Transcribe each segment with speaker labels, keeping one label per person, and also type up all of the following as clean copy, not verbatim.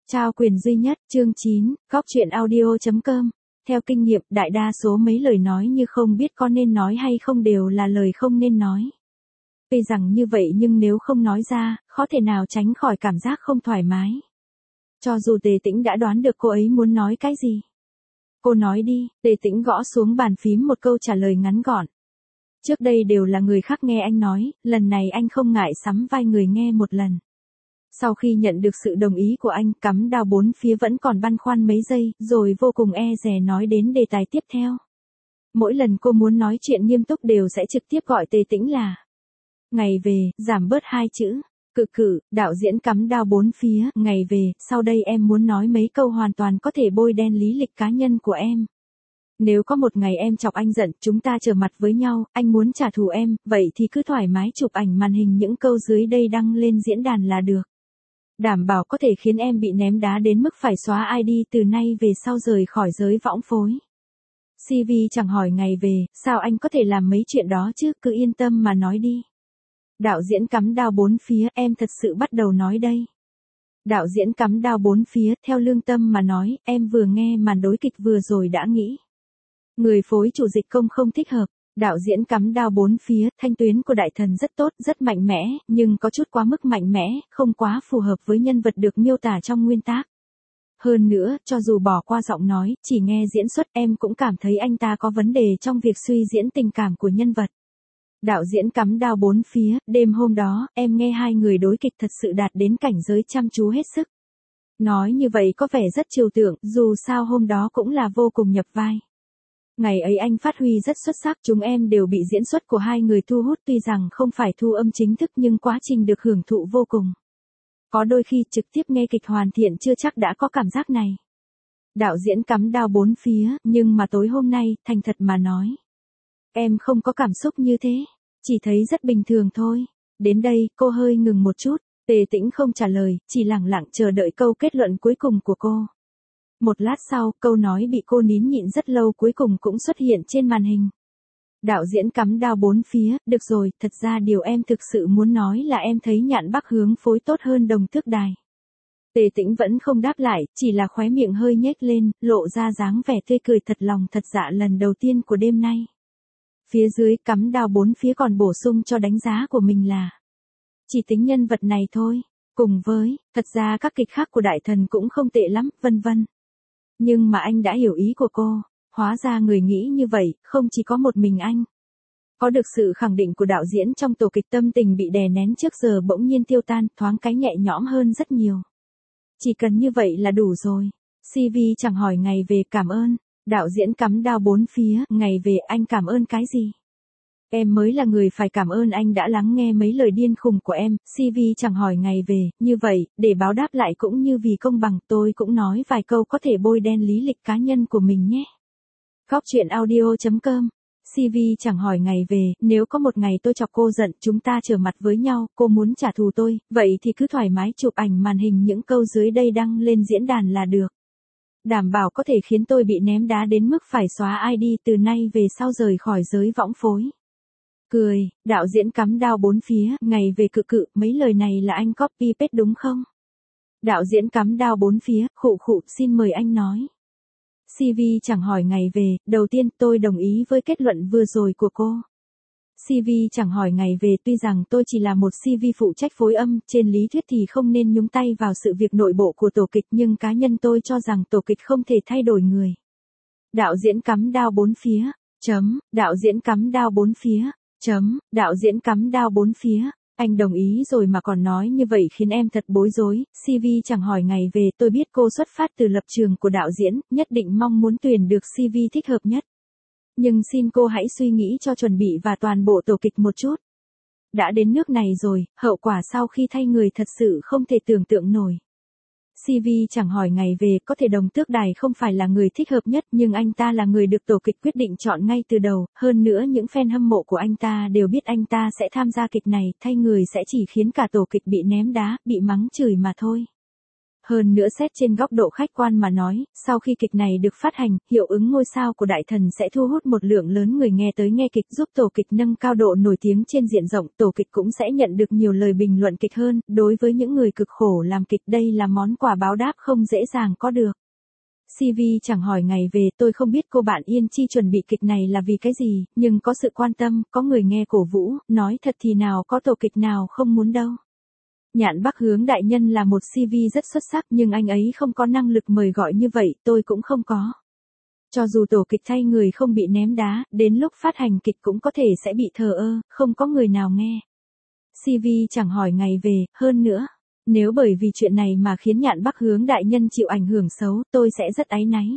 Speaker 1: Trao quyền duy nhất, chương 9, góc truyện audio.com. Theo kinh nghiệm, đại đa số mấy lời nói như không biết có nên nói hay không đều là lời không nên nói. Tuy rằng như vậy nhưng nếu không nói ra, khó thể nào tránh khỏi cảm giác không thoải mái. Cho dù Tề Tĩnh đã đoán được cô ấy muốn nói cái gì. Cô nói đi, Tề Tĩnh gõ xuống bàn phím một câu trả lời ngắn gọn. Trước đây đều là người khác nghe anh nói, lần này anh không ngại sắm vai người nghe một lần. Sau khi nhận được sự đồng ý của anh, cắm đao bốn phía vẫn còn băn khoăn mấy giây, rồi vô cùng e dè nói đến đề tài tiếp theo. Mỗi lần cô muốn nói chuyện nghiêm túc đều sẽ trực tiếp gọi Tề Tĩnh là ngày về, giảm bớt hai chữ. Đạo diễn cắm đao bốn phía, ngày về, sau đây em muốn nói mấy câu hoàn toàn có thể bôi đen lý lịch cá nhân của em. Nếu có một ngày em chọc anh giận, chúng ta trở mặt với nhau, anh muốn trả thù em, vậy thì cứ thoải mái chụp ảnh màn hình những câu dưới đây đăng lên diễn đàn là được. Đảm bảo có thể khiến em bị ném đá đến mức phải xóa ID từ nay về sau rời khỏi giới võng phối. CV chẳng hỏi ngày về, sao anh có thể làm mấy chuyện đó chứ, cứ yên tâm mà nói đi. Đạo diễn cắm đao bốn phía, em thật sự bắt đầu nói đây. Đạo diễn cắm đao bốn phía, theo lương tâm mà nói, em vừa nghe màn đối kịch vừa rồi đã nghĩ. Người phối chủ dịch công không thích hợp. Đạo diễn cắm đao bốn phía, thanh tuyến của đại thần rất tốt, rất mạnh mẽ, nhưng có chút quá mức mạnh mẽ, không quá phù hợp với nhân vật được miêu tả trong nguyên tác. Hơn nữa, cho dù bỏ qua giọng nói, chỉ nghe diễn xuất em cũng cảm thấy anh ta có vấn đề trong việc suy diễn tình cảm của nhân vật. Đạo diễn cắm đao bốn phía, đêm hôm đó, em nghe hai người đối kịch thật sự đạt đến cảnh giới chăm chú hết sức. Nói như vậy có vẻ rất trừu tượng, dù sao hôm đó cũng là vô cùng nhập vai. Ngày ấy anh phát huy rất xuất sắc, chúng em đều bị diễn xuất của hai người thu hút tuy rằng không phải thu âm chính thức nhưng quá trình được hưởng thụ vô cùng. Có đôi khi trực tiếp nghe kịch hoàn thiện chưa chắc đã có cảm giác này. Đạo diễn cắm đao bốn phía, nhưng mà tối hôm nay, thành thật mà nói. Em không có cảm xúc như thế, chỉ thấy rất bình thường thôi. Đến đây, cô hơi ngừng một chút, Tề Tĩnh không trả lời, chỉ lẳng lặng chờ đợi câu kết luận cuối cùng của cô. Một lát sau, câu nói bị cô nín nhịn rất lâu cuối cùng cũng xuất hiện trên màn hình. Đạo diễn cắm đao bốn phía, được rồi, thật ra điều em thực sự muốn nói là em thấy Nhạn Bắc hướng phối tốt hơn Đồng Tước Đài. Tề Tĩnh vẫn không đáp lại, chỉ là khóe miệng hơi nhếch lên, lộ ra dáng vẻ tươi cười thật lòng thật dạ lần đầu tiên của đêm nay. Phía dưới cắm đao bốn phía còn bổ sung cho đánh giá của mình là chỉ tính nhân vật này thôi, cùng với, thật ra các kịch khác của đại thần cũng không tệ lắm, vân vân. Nhưng mà anh đã hiểu ý của cô, hóa ra người nghĩ như vậy, không chỉ có một mình anh. Có được sự khẳng định của đạo diễn trong tổ kịch tâm tình bị đè nén trước giờ bỗng nhiên tiêu tan, thoáng cái nhẹ nhõm hơn rất nhiều. Chỉ cần như vậy là đủ rồi. CV chẳng hỏi ngày về cảm ơn. Đạo diễn cắm đao bốn phía, ngày về anh cảm ơn cái gì? Em mới là người phải cảm ơn anh đã lắng nghe mấy lời điên khùng của em, CV chẳng hỏi ngày về, như vậy, để báo đáp lại cũng như vì công bằng tôi cũng nói vài câu có thể bôi đen lý lịch cá nhân của mình nhé. Góc truyện audio.com. CV chẳng hỏi ngày về, nếu có một ngày tôi chọc cô giận, chúng ta trở mặt với nhau, cô muốn trả thù tôi, vậy thì cứ thoải mái chụp ảnh màn hình những câu dưới đây đăng lên diễn đàn là được. Đảm bảo có thể khiến tôi bị ném đá đến mức phải xóa ID từ nay về sau rời khỏi giới võng phối. Cười, đạo diễn cắm đao bốn phía, ngày về mấy lời này là anh copy paste đúng không? Đạo diễn cắm đao bốn phía, xin mời anh nói. CV chẳng hỏi ngày về, đầu tiên tôi đồng ý với kết luận vừa rồi của cô. CV chẳng hỏi ngày về tuy rằng tôi chỉ là một CV phụ trách phối âm, trên lý thuyết thì không nên nhúng tay vào sự việc nội bộ của tổ kịch nhưng cá nhân tôi cho rằng tổ kịch không thể thay đổi người. Đạo diễn cắm đao bốn phía, đạo diễn cắm đao bốn phía, đạo diễn cắm đao bốn phía. Anh đồng ý rồi mà còn nói như vậy khiến em thật bối rối, CV chẳng hỏi ngày về tôi biết cô xuất phát từ lập trường của đạo diễn, nhất định mong muốn tuyển được CV thích hợp nhất. Nhưng xin cô hãy suy nghĩ cho chuẩn bị và toàn bộ tổ kịch một chút. Đã đến nước này rồi, hậu quả sau khi thay người thật sự không thể tưởng tượng nổi. CV chẳng hỏi ngày về, có thể Đồng Tước Đài không phải là người thích hợp nhất nhưng anh ta là người được tổ kịch quyết định chọn ngay từ đầu, hơn nữa những fan hâm mộ của anh ta đều biết anh ta sẽ tham gia kịch này, thay người sẽ chỉ khiến cả tổ kịch bị ném đá, bị mắng chửi mà thôi. Hơn nữa xét trên góc độ khách quan mà nói, sau khi kịch này được phát hành, hiệu ứng ngôi sao của Đại Thần sẽ thu hút một lượng lớn người nghe tới nghe kịch, giúp tổ kịch nâng cao độ nổi tiếng trên diện rộng, tổ kịch cũng sẽ nhận được nhiều lời bình luận kịch hơn, đối với những người cực khổ làm kịch đây là món quà báo đáp không dễ dàng có được. CV chẳng hỏi ngày về, tôi không biết cô bạn Yên Chi chuẩn bị kịch này là vì cái gì, nhưng có sự quan tâm, có người nghe cổ vũ, nói thật thì nào có tổ kịch nào không muốn đâu. Nhạn Bắc Hướng đại nhân là một CV rất xuất sắc nhưng anh ấy không có năng lực mời gọi như vậy, tôi cũng không có. Cho dù tổ kịch thay người không bị ném đá, đến lúc phát hành kịch cũng có thể sẽ bị thờ ơ, không có người nào nghe. CV chẳng hỏi ngày về, hơn nữa. Nếu bởi vì chuyện này mà khiến Nhạn Bắc Hướng đại nhân chịu ảnh hưởng xấu, tôi sẽ rất áy náy.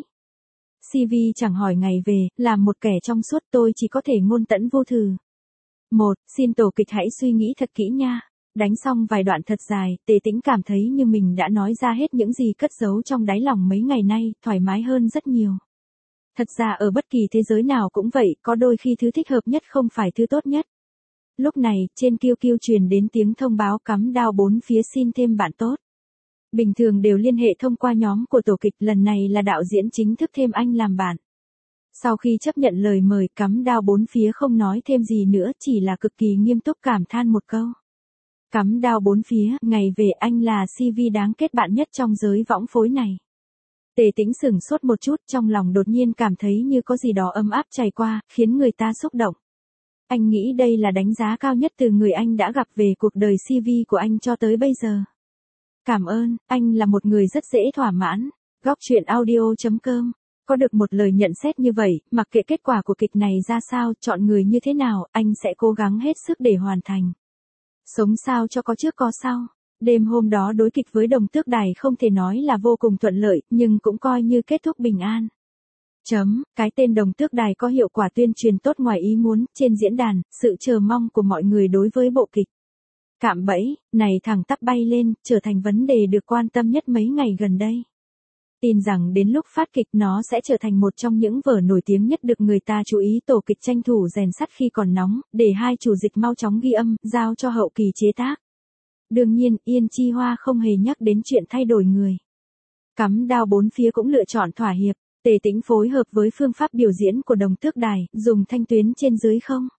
Speaker 1: CV chẳng hỏi ngày về, làm một kẻ trong suốt tôi chỉ có thể ngôn tẫn vô thừ. 1. Xin tổ kịch hãy suy nghĩ thật kỹ nha. Đánh xong vài đoạn thật dài, Tề Tĩnh cảm thấy như mình đã nói ra hết những gì cất giấu trong đáy lòng mấy ngày nay, thoải mái hơn rất nhiều. Thật ra ở bất kỳ thế giới nào cũng vậy, có đôi khi thứ thích hợp nhất không phải thứ tốt nhất. Lúc này, trên QQ truyền đến tiếng thông báo cắm đao bốn phía xin thêm bạn tốt. Bình thường đều liên hệ thông qua nhóm của tổ kịch, lần này là đạo diễn chính thức thêm anh làm bạn. Sau khi chấp nhận lời mời, cắm đao bốn phía không nói thêm gì nữa, chỉ là cực kỳ nghiêm túc cảm than một câu. Cắm đao bốn phía, ngày về anh là CV đáng kết bạn nhất trong giới võng phối này. Tề Tĩnh sửng sốt một chút, trong lòng đột nhiên cảm thấy như có gì đó ấm áp chảy qua, khiến người ta xúc động. Anh nghĩ đây là đánh giá cao nhất từ người anh đã gặp về cuộc đời CV của anh cho tới bây giờ. Cảm ơn, anh là một người rất dễ thỏa mãn. Góc truyện audio.com. Có được một lời nhận xét như vậy, mặc kệ kết quả của kịch này ra sao, chọn người như thế nào, anh sẽ cố gắng hết sức để hoàn thành. Sống sao cho có trước có sau. Đêm hôm đó đối kịch với Đồng Tước Đài không thể nói là vô cùng thuận lợi, nhưng cũng coi như kết thúc bình an. Cái tên Đồng Tước Đài có hiệu quả tuyên truyền tốt ngoài ý muốn, trên diễn đàn, sự chờ mong của mọi người đối với bộ kịch. Cạm bẫy, này thẳng tắp bay lên, trở thành vấn đề được quan tâm nhất mấy ngày gần đây. Tin rằng đến lúc phát kịch nó sẽ trở thành một trong những vở nổi tiếng nhất được người ta chú ý, tổ kịch tranh thủ rèn sắt khi còn nóng, để hai chủ dịch mau chóng ghi âm, giao cho hậu kỳ chế tác. Đương nhiên, Yên Chi Hoa không hề nhắc đến chuyện thay đổi người. Cắm đao bốn phía cũng lựa chọn thỏa hiệp, Tề Tĩnh phối hợp với phương pháp biểu diễn của Đồng Tước Đài, dùng thanh tuyến trên dưới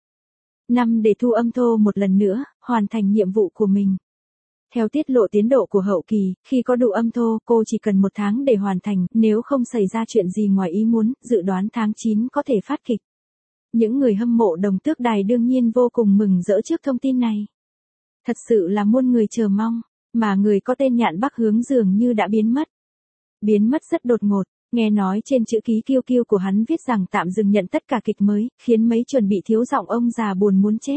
Speaker 1: 5 để thu âm thô một lần nữa, hoàn thành nhiệm vụ của mình. Theo tiết lộ tiến độ của hậu kỳ, khi có đủ âm thô, cô chỉ cần 1 tháng để hoàn thành, nếu không xảy ra chuyện gì ngoài ý muốn, dự đoán tháng 9 có thể phát kịch. Những người hâm mộ Đồng Tước Đài đương nhiên vô cùng mừng rỡ trước thông tin này. Thật sự là muôn người chờ mong, mà người có tên Nhạn Bắc Hướng dường như đã biến mất. Biến mất rất đột ngột, nghe nói trên chữ ký QQ của hắn viết rằng tạm dừng nhận tất cả kịch mới, khiến mấy chuẩn bị thiếu giọng ông già buồn muốn chết.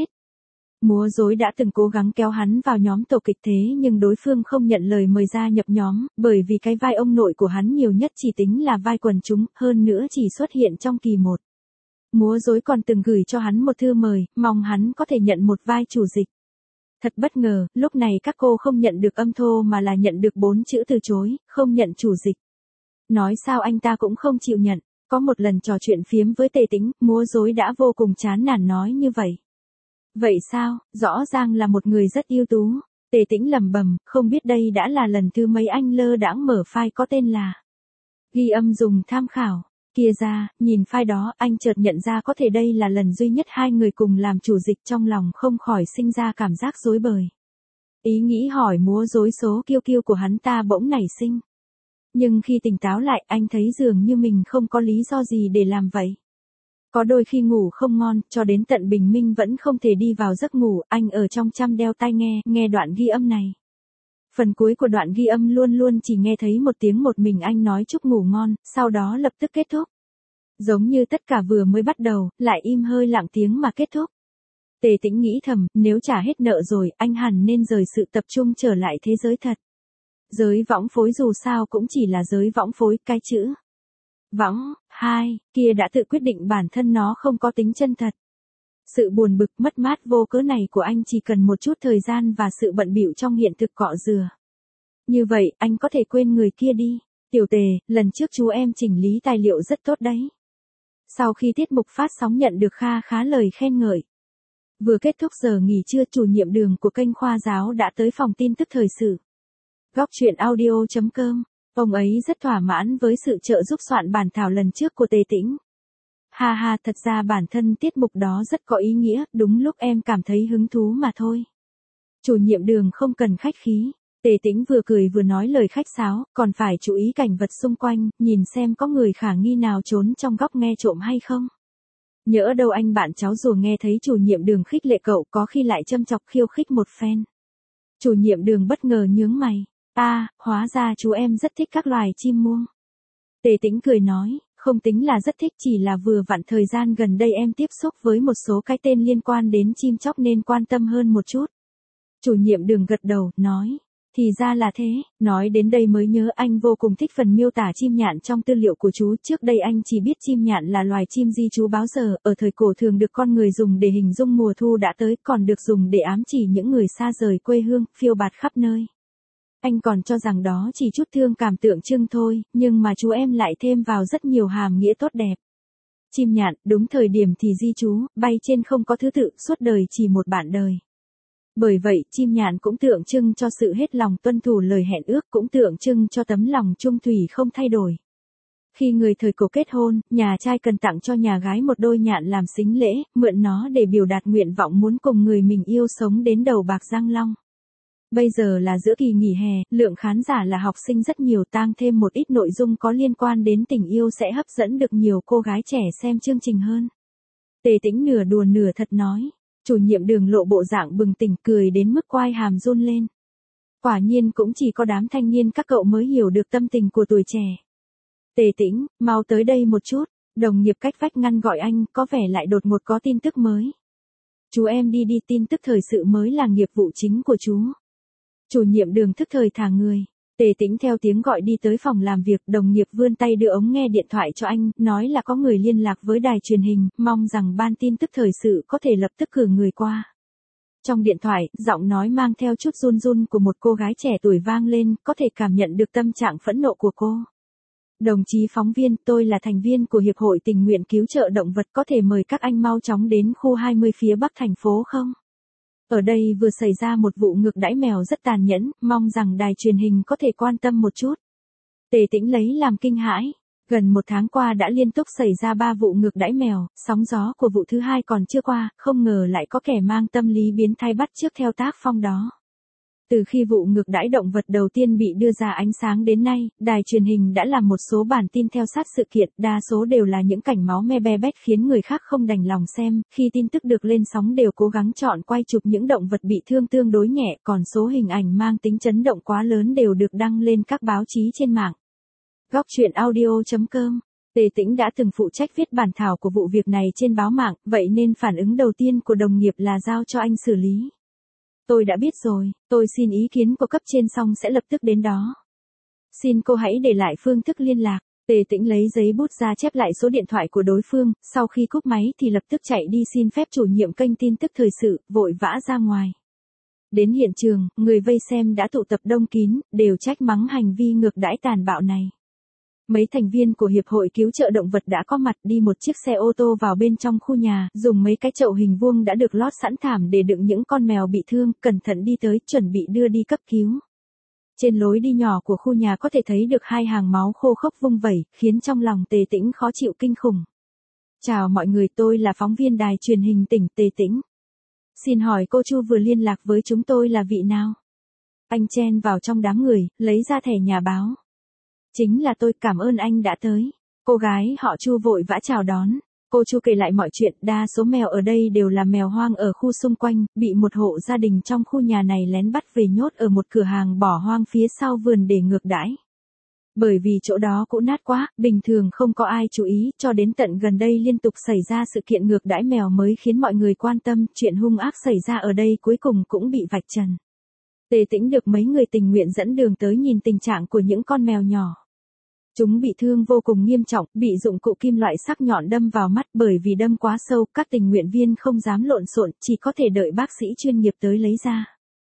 Speaker 1: Múa rối đã từng cố gắng kéo hắn vào nhóm tổ kịch thế nhưng đối phương không nhận lời mời gia nhập nhóm, bởi vì cái vai ông nội của hắn nhiều nhất chỉ tính là vai quần chúng, hơn nữa chỉ xuất hiện trong kỳ 1. Múa rối còn từng gửi cho hắn một thư mời, mong hắn có thể nhận một vai chủ dịch. Thật bất ngờ, lúc này các cô không nhận được âm thô mà là nhận được 4 chữ từ chối, không nhận chủ dịch. Nói sao anh ta cũng không chịu nhận, có một lần trò chuyện phiếm với Tề Tĩnh, múa rối đã vô cùng chán nản nói như vậy. Vậy sao, rõ ràng là một người rất ưu tú. Tề Tĩnh lẩm bẩm, không biết đây đã là lần thứ mấy anh lơ đãng mở file có tên là ghi âm dùng tham khảo. Kia ra, nhìn file đó, anh chợt nhận ra có thể đây là lần duy nhất hai người cùng làm chủ dịch, trong lòng không khỏi sinh ra cảm giác rối bời. Ý nghĩ hỏi múa rối số QQ của hắn ta bỗng nảy sinh. Nhưng khi tỉnh táo lại, anh thấy dường như mình không có lý do gì để làm vậy. Có đôi khi ngủ không ngon, cho đến tận bình minh vẫn không thể đi vào giấc ngủ, anh ở trong chăm đeo tai nghe đoạn ghi âm này. Phần cuối của đoạn ghi âm luôn luôn chỉ nghe thấy một tiếng một mình anh nói chúc ngủ ngon, sau đó lập tức kết thúc. Giống như tất cả vừa mới bắt đầu, lại im hơi lặng tiếng mà kết thúc. Tề Tĩnh nghĩ thầm, nếu trả hết nợ rồi, anh hẳn nên rời sự tập trung trở lại thế giới thật. Giới võng phối dù sao cũng chỉ là giới võng phối, cái chữ võng, kia đã tự quyết định bản thân nó không có tính chân thật. Sự buồn bực mất mát vô cớ này của anh chỉ cần một chút thời gian và sự bận bịu trong hiện thực cọ rửa. Như vậy, anh có thể quên người kia đi. Tiểu Tề, lần trước chú em chỉnh lý tài liệu rất tốt đấy. Sau khi tiết mục phát sóng nhận được kha khá lời khen ngợi. Vừa kết thúc giờ nghỉ trưa, chủ nhiệm đường của kênh Khoa Giáo đã tới phòng tin tức thời sự. Góc truyện audio.com. Ông ấy rất thỏa mãn với sự trợ giúp soạn bản thảo lần trước của Tề Tĩnh. Ha ha, thật ra bản thân tiết mục đó rất có ý nghĩa, đúng lúc em cảm thấy hứng thú mà thôi. Chủ nhiệm Đường không cần khách khí. Tề Tĩnh vừa cười vừa nói lời khách sáo, còn phải chú ý cảnh vật xung quanh, nhìn xem có người khả nghi nào trốn trong góc nghe trộm hay không. Nhỡ đâu anh bạn cháu rùa nghe thấy chủ nhiệm Đường khích lệ cậu, có khi lại châm chọc khiêu khích một phen. Chủ nhiệm Đường bất ngờ nhướng mày. Hóa ra chú em rất thích các loài chim muông. Tề Tĩnh cười nói, không tính là rất thích, chỉ là vừa vặn thời gian gần đây em tiếp xúc với một số cái tên liên quan đến chim chóc nên quan tâm hơn một chút. Chủ nhiệm Đường gật đầu, nói, thì ra là thế, nói đến đây mới nhớ anh vô cùng thích phần miêu tả chim nhạn trong tư liệu của chú, trước đây anh chỉ biết chim nhạn là loài chim di trú báo giờ, ở thời cổ thường được con người dùng để hình dung mùa thu đã tới, còn được dùng để ám chỉ những người xa rời quê hương, phiêu bạt khắp nơi. Anh còn cho rằng đó chỉ chút thương cảm tượng trưng thôi, nhưng mà chú em lại thêm vào rất nhiều hàm nghĩa tốt đẹp. Chim nhạn, đúng thời điểm thì di trú, bay trên không có thứ tự, suốt đời chỉ một bạn đời. Bởi vậy, chim nhạn cũng tượng trưng cho sự hết lòng tuân thủ lời hẹn ước, cũng tượng trưng cho tấm lòng chung thủy không thay đổi. Khi người thời cổ kết hôn, nhà trai cần tặng cho nhà gái một đôi nhạn làm sính lễ, mượn nó để biểu đạt nguyện vọng muốn cùng người mình yêu sống đến đầu bạc răng long. Bây giờ là giữa kỳ nghỉ hè, lượng khán giả là học sinh rất nhiều, tăng thêm một ít nội dung có liên quan đến tình yêu sẽ hấp dẫn được nhiều cô gái trẻ xem chương trình hơn. Tề Tĩnh nửa đùa nửa thật nói. Chủ nhiệm Đường lộ bộ dạng bừng tỉnh, cười đến mức quai hàm run lên. Quả nhiên cũng chỉ có đám thanh niên các cậu mới hiểu được tâm tình của tuổi trẻ. Tề Tĩnh, mau tới đây một chút, đồng nghiệp cách vách ngăn gọi anh, có vẻ lại đột ngột có tin tức mới. Chú em đi, tin tức thời sự mới là nghiệp vụ chính của chú. Chủ nhiệm Đường thức thời thả người. Tề Tĩnh theo tiếng gọi đi tới phòng làm việc, đồng nghiệp vươn tay đưa ống nghe điện thoại cho anh, nói là có người liên lạc với đài truyền hình, mong rằng ban tin tức thời sự có thể lập tức cử người qua. Trong điện thoại, giọng nói mang theo chút run run của một cô gái trẻ tuổi vang lên, có thể cảm nhận được tâm trạng phẫn nộ của cô. Đồng chí phóng viên, tôi là thành viên của Hiệp hội Tình nguyện Cứu trợ Động vật, có thể mời các anh mau chóng đến khu 20 phía bắc thành phố không? Ở đây vừa xảy ra một vụ ngược đãi mèo rất tàn nhẫn, mong rằng đài truyền hình có thể quan tâm một chút. Tề Tĩnh lấy làm kinh hãi. Gần một tháng qua đã liên tục xảy ra 3 vụ ngược đãi mèo, sóng gió của vụ thứ 2 còn chưa qua, không ngờ lại có kẻ mang tâm lý biến thái bắt chước theo tác phong đó. Từ khi vụ ngược đãi động vật đầu tiên bị đưa ra ánh sáng đến nay, đài truyền hình đã làm một số bản tin theo sát sự kiện, đa số đều là những cảnh máu me be bét khiến người khác không đành lòng xem, khi tin tức được lên sóng đều cố gắng chọn quay chụp những động vật bị thương tương đối nhẹ, còn số hình ảnh mang tính chấn động quá lớn đều được đăng lên các báo chí trên mạng. Góc truyện audio.com. Tề Tĩnh đã từng phụ trách viết bản thảo của vụ việc này trên báo mạng, vậy nên phản ứng đầu tiên của đồng nghiệp là giao cho anh xử lý. Tôi đã biết rồi, tôi xin ý kiến của cấp trên xong sẽ lập tức đến đó. Xin cô hãy để lại phương thức liên lạc. Tề Tĩnh lấy giấy bút ra chép lại số điện thoại của đối phương, sau khi cúp máy thì lập tức chạy đi xin phép chủ nhiệm kênh tin tức thời sự, vội vã ra ngoài. Đến hiện trường, người vây xem đã tụ tập đông kín, đều trách mắng hành vi ngược đãi tàn bạo này. Mấy thành viên của Hiệp hội Cứu trợ Động vật đã có mặt, đi một chiếc xe ô tô vào bên trong khu nhà, dùng mấy cái chậu hình vuông đã được lót sẵn thảm để đựng những con mèo bị thương, cẩn thận đi tới, chuẩn bị đưa đi cấp cứu. Trên lối đi nhỏ của khu nhà có thể thấy được 2 hàng máu khô khốc vung vẩy, khiến trong lòng Tề Tĩnh khó chịu kinh khủng. Chào mọi người, tôi là phóng viên đài truyền hình tỉnh Tề Tĩnh. Xin hỏi cô Chu vừa liên lạc với chúng tôi là vị nào? Anh chen vào trong đám người, lấy ra thẻ nhà báo. Chính là tôi, cảm ơn anh đã tới. Cô gái họ Chu vội vã chào đón. Cô Chu kể lại mọi chuyện, đa số mèo ở đây đều là mèo hoang ở khu xung quanh, bị một hộ gia đình trong khu nhà này lén bắt về nhốt ở một cửa hàng bỏ hoang phía sau vườn để ngược đãi. Bởi vì chỗ đó cũ nát quá, bình thường không có ai chú ý, cho đến tận gần đây liên tục xảy ra sự kiện ngược đãi mèo mới khiến mọi người quan tâm, chuyện hung ác xảy ra ở đây cuối cùng cũng bị vạch trần. Tề Tĩnh được mấy người tình nguyện dẫn đường tới nhìn tình trạng của những con mèo nhỏ. Chúng bị thương vô cùng nghiêm trọng, bị dụng cụ kim loại sắc nhọn đâm vào mắt, bởi vì đâm quá sâu, các tình nguyện viên không dám lộn xộn, chỉ có thể đợi bác sĩ chuyên nghiệp tới lấy ra.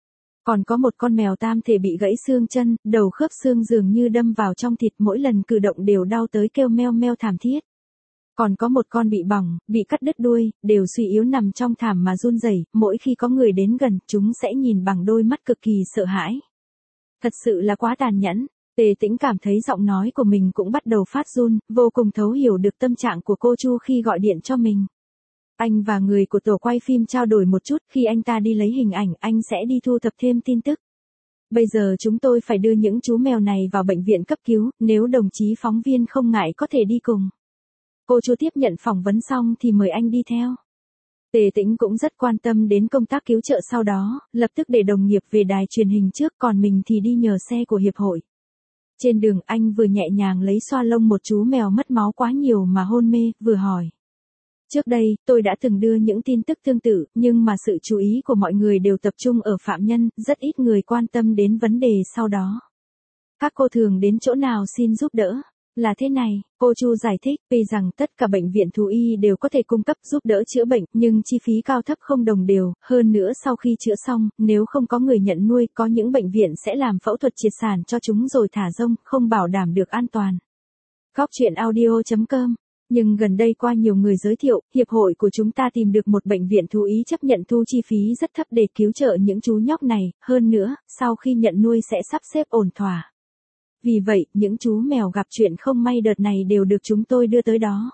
Speaker 1: Còn có một con mèo tam thể bị gãy xương chân, đầu khớp xương dường như đâm vào trong thịt, mỗi lần cử động đều đau tới kêu meo meo thảm thiết. Còn có một con bị bỏng, bị cắt đứt đuôi, đều suy yếu nằm trong thảm mà run rẩy, mỗi khi có người đến gần, chúng sẽ nhìn bằng đôi mắt cực kỳ sợ hãi. Thật sự là quá tàn nhẫn. Tề Tĩnh cảm thấy giọng nói của mình cũng bắt đầu phát run, vô cùng thấu hiểu được tâm trạng của cô Chu khi gọi điện cho mình. Anh và người của tổ quay phim trao đổi một chút, khi anh ta đi lấy hình ảnh, anh sẽ đi thu thập thêm tin tức. Bây giờ chúng tôi phải đưa những chú mèo này vào bệnh viện cấp cứu, nếu đồng chí phóng viên không ngại có thể đi cùng. Cô Chu tiếp nhận phỏng vấn xong thì mời anh đi theo. Tề Tĩnh cũng rất quan tâm đến công tác cứu trợ sau đó, lập tức để đồng nghiệp về đài truyền hình trước, còn mình thì đi nhờ xe của hiệp hội. Trên đường anh vừa nhẹ nhàng lấy xoa lông một chú mèo mất máu quá nhiều mà hôn mê, vừa hỏi. Trước đây, tôi đã từng đưa những tin tức tương tự, nhưng mà sự chú ý của mọi người đều tập trung ở phạm nhân, rất ít người quan tâm đến vấn đề sau đó. Các cô thường đến chỗ nào xin giúp đỡ? Là thế này, cô Chu giải thích, vì rằng tất cả bệnh viện thú y đều có thể cung cấp giúp đỡ chữa bệnh, nhưng chi phí cao thấp không đồng đều, hơn nữa sau khi chữa xong, nếu không có người nhận nuôi, có những bệnh viện sẽ làm phẫu thuật triệt sản cho chúng rồi thả rông, không bảo đảm được an toàn. Góc chuyện audio.com. Nhưng gần đây qua nhiều người giới thiệu, hiệp hội của chúng ta tìm được một bệnh viện thú y chấp nhận thu chi phí rất thấp để cứu trợ những chú nhóc này, hơn nữa, sau khi nhận nuôi sẽ sắp xếp ổn thỏa. Vì vậy, những chú mèo gặp chuyện không may đợt này đều được chúng tôi đưa tới đó.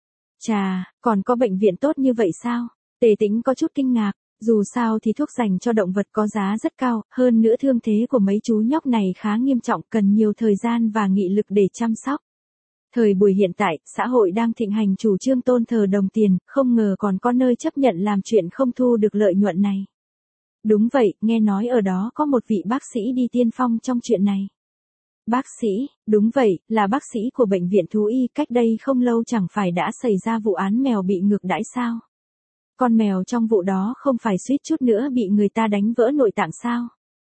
Speaker 1: Chà, còn có bệnh viện tốt như vậy sao? Tề Tĩnh có chút kinh ngạc, dù sao thì thuốc dành cho động vật có giá rất cao, hơn nữa thương thế của mấy chú nhóc này khá nghiêm trọng, cần nhiều thời gian và nghị lực để chăm sóc. Thời buổi hiện tại, xã hội đang thịnh hành chủ trương tôn thờ đồng tiền, không ngờ còn có nơi chấp nhận làm chuyện không thu được lợi nhuận này. Đúng vậy, nghe nói ở đó có một vị bác sĩ đi tiên phong trong chuyện này. Bác sĩ, đúng vậy, là bác sĩ của bệnh viện thú y, cách đây không lâu chẳng phải đã xảy ra vụ án mèo bị ngược đãi sao? Con mèo trong vụ đó không phải suýt chút nữa bị người ta đánh vỡ nội tạng sao?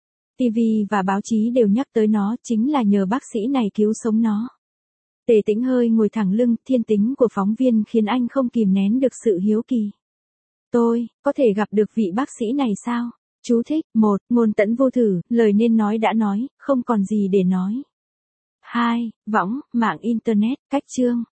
Speaker 1: TV và báo chí đều nhắc tới nó, chính là nhờ bác sĩ này cứu sống nó. Tề Tĩnh hơi ngồi thẳng lưng, thiên tính của phóng viên khiến anh không kìm nén được sự hiếu kỳ. Tôi, có thể gặp được vị bác sĩ này sao? Chú thích, 1, ngôn tẫn vô thử, lời nên nói đã nói, không còn gì để nói. 2, võng, mạng Internet, cách chương.